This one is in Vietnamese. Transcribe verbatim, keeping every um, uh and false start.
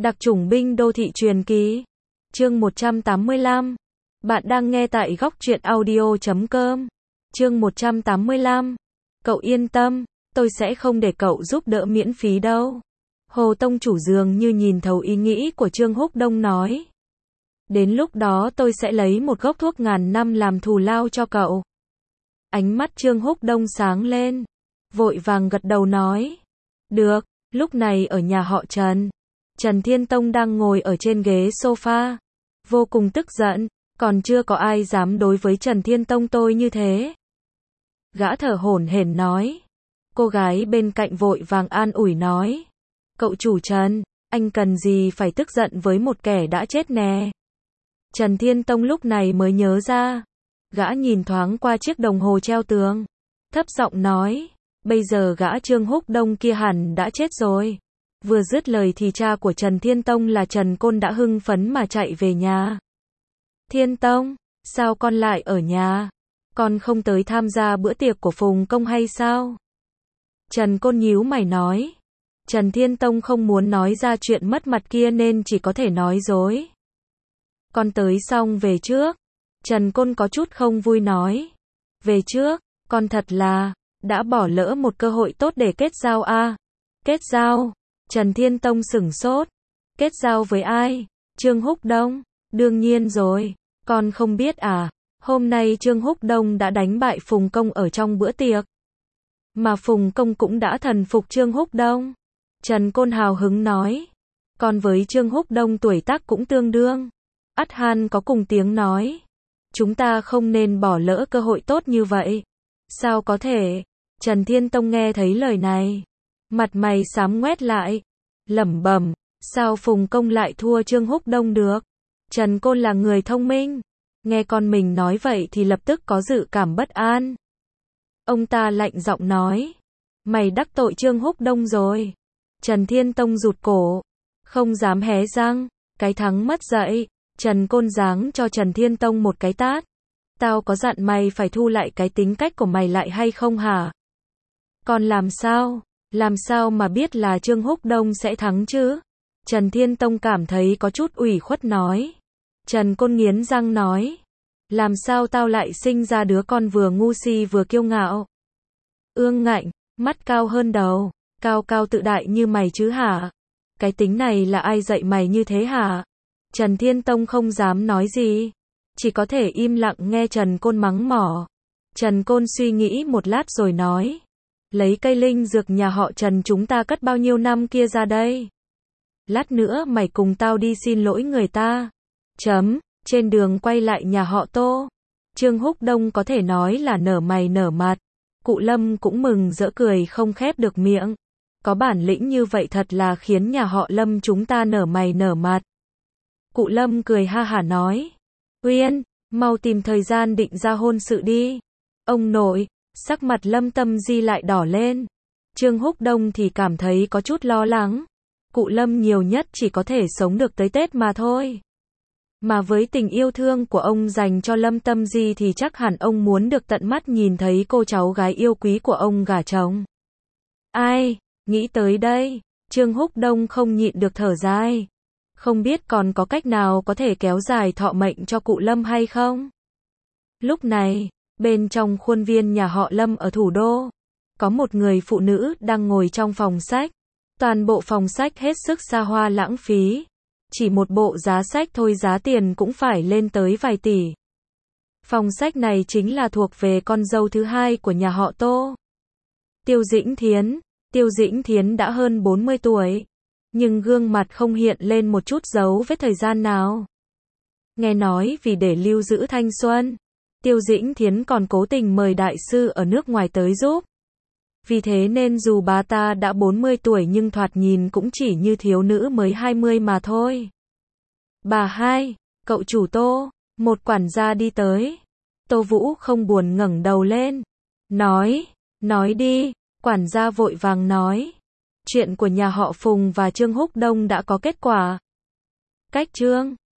Đặc chủng binh đô thị truyền kỳ. Chương một trăm tám mươi lăm. Bạn đang nghe tại góc truyện audio chấm com. Chương một trăm tám mươi lăm. Cậu yên tâm, tôi sẽ không để cậu giúp đỡ miễn phí đâu. Hồ Tông chủ dường như nhìn thấu ý nghĩ của Trương Húc Đông nói. Đến lúc đó tôi sẽ lấy một gốc thuốc ngàn năm làm thù lao cho cậu. Ánh mắt Trương Húc Đông sáng lên, vội vàng gật đầu nói. Được. Lúc này ở nhà họ Trần, Trần Thiên Tông đang ngồi ở trên ghế sofa, vô cùng tức giận, còn chưa có ai dám đối với Trần Thiên Tông tôi như thế. Gã thở hổn hển nói. Cô gái bên cạnh vội vàng an ủi nói. Cậu chủ Trần, anh cần gì phải tức giận với một kẻ đã chết nè. Trần Thiên Tông lúc này mới nhớ ra. Gã nhìn thoáng qua chiếc đồng hồ treo tường, thấp giọng nói. Bây giờ gã Trương Húc Đông kia hẳn đã chết rồi. Vừa dứt lời thì cha của Trần Thiên Tông là Trần Côn đã hưng phấn mà chạy về nhà. Thiên Tông, sao con lại ở nhà? Con không tới tham gia bữa tiệc của Phùng Công hay sao? Trần Côn nhíu mày nói. Trần Thiên Tông không muốn nói ra chuyện mất mặt kia nên chỉ có thể nói dối. Con tới xong về trước. Trần Côn có chút không vui nói. Về trước, con thật là đã bỏ lỡ một cơ hội tốt để kết giao a. À? Kết giao? Trần Thiên Tông sửng sốt. Kết giao với ai? Trương Húc Đông? Đương nhiên rồi, con không biết à? Hôm nay Trương Húc Đông đã đánh bại Phùng Công ở trong bữa tiệc. Mà Phùng Công cũng đã thần phục Trương Húc Đông. Trần Côn hào hứng nói. Còn với Trương Húc Đông tuổi tác cũng tương đương. Ắt hẳn có cùng tiếng nói. Chúng ta không nên bỏ lỡ cơ hội tốt như vậy. Sao có thể? Trần Thiên Tông nghe thấy lời này, mặt mày xám ngoét lại, lẩm bẩm, sao Phùng Công lại thua Trương Húc Đông được? Trần Côn là người thông minh, nghe con mình nói vậy thì lập tức có dự cảm bất an. Ông ta lạnh giọng nói, mày đắc tội Trương Húc Đông rồi. Trần Thiên Tông rụt cổ, không dám hé răng, cái thắng mất dạy. Trần Côn giáng cho Trần Thiên Tông một cái tát. Tao có dặn mày phải thu lại cái tính cách của mày lại hay không hả? Còn làm sao? Làm sao mà biết là Trương Húc Đông sẽ thắng chứ? Trần Thiên Tông cảm thấy có chút ủy khuất nói. Trần Côn nghiến răng nói. Làm sao tao lại sinh ra đứa con vừa ngu si vừa kiêu ngạo? Ương ngạnh, mắt cao hơn đầu, cao cao tự đại như mày chứ hả? Cái tính này là ai dạy mày như thế hả? Trần Thiên Tông không dám nói gì, chỉ có thể im lặng nghe Trần Côn mắng mỏ. Trần Côn suy nghĩ một lát rồi nói. Lấy cây linh dược nhà họ Trần chúng ta cất bao nhiêu năm kia ra đây. Lát nữa mày cùng tao đi xin lỗi người ta. Chấm, trên đường quay lại nhà họ Tô. Trương Húc Đông có thể nói là nở mày nở mặt. Cụ Lâm cũng mừng rỡ cười không khép được miệng. Có bản lĩnh như vậy thật là khiến nhà họ Lâm chúng ta nở mày nở mặt. Cụ Lâm cười ha hả nói. Uyên, mau tìm thời gian định ra hôn sự đi. Ông nội, sắc mặt Lâm Tâm Di lại đỏ lên. Trương Húc Đông thì cảm thấy có chút lo lắng. Cụ Lâm nhiều nhất chỉ có thể sống được tới Tết mà thôi. Mà với tình yêu thương của ông dành cho Lâm Tâm Di thì chắc hẳn ông muốn được tận mắt nhìn thấy cô cháu gái yêu quý của ông gả chồng. Ai, nghĩ tới đây, Trương Húc Đông không nhịn được thở dài. Không biết còn có cách nào có thể kéo dài thọ mệnh cho cụ Lâm hay không? Lúc này, bên trong khuôn viên nhà họ Lâm ở thủ đô, có một người phụ nữ đang ngồi trong phòng sách. Toàn bộ phòng sách hết sức xa hoa lãng phí. Chỉ một bộ giá sách thôi giá tiền cũng phải lên tới vài tỷ. Phòng sách này chính là thuộc về con dâu thứ hai của nhà họ Tô. Tiêu Dĩnh Thiến. Tiêu Dĩnh Thiến đã hơn bốn mươi tuổi. Nhưng gương mặt không hiện lên một chút dấu vết thời gian nào. Nghe nói vì để lưu giữ thanh xuân, Tiêu Dĩnh Thiến còn cố tình mời đại sư ở nước ngoài tới giúp. Vì thế nên dù bà ta đã bốn mươi tuổi nhưng thoạt nhìn cũng chỉ như thiếu nữ mới hai mươi mà thôi. Bà hai, cậu chủ Tô, một quản gia đi tới. Tô Vũ không buồn ngẩng đầu lên. Nói, nói đi, quản gia vội vàng nói. Chuyện của nhà họ Phùng và Trương Húc Đông đã có kết quả. Cách Trương,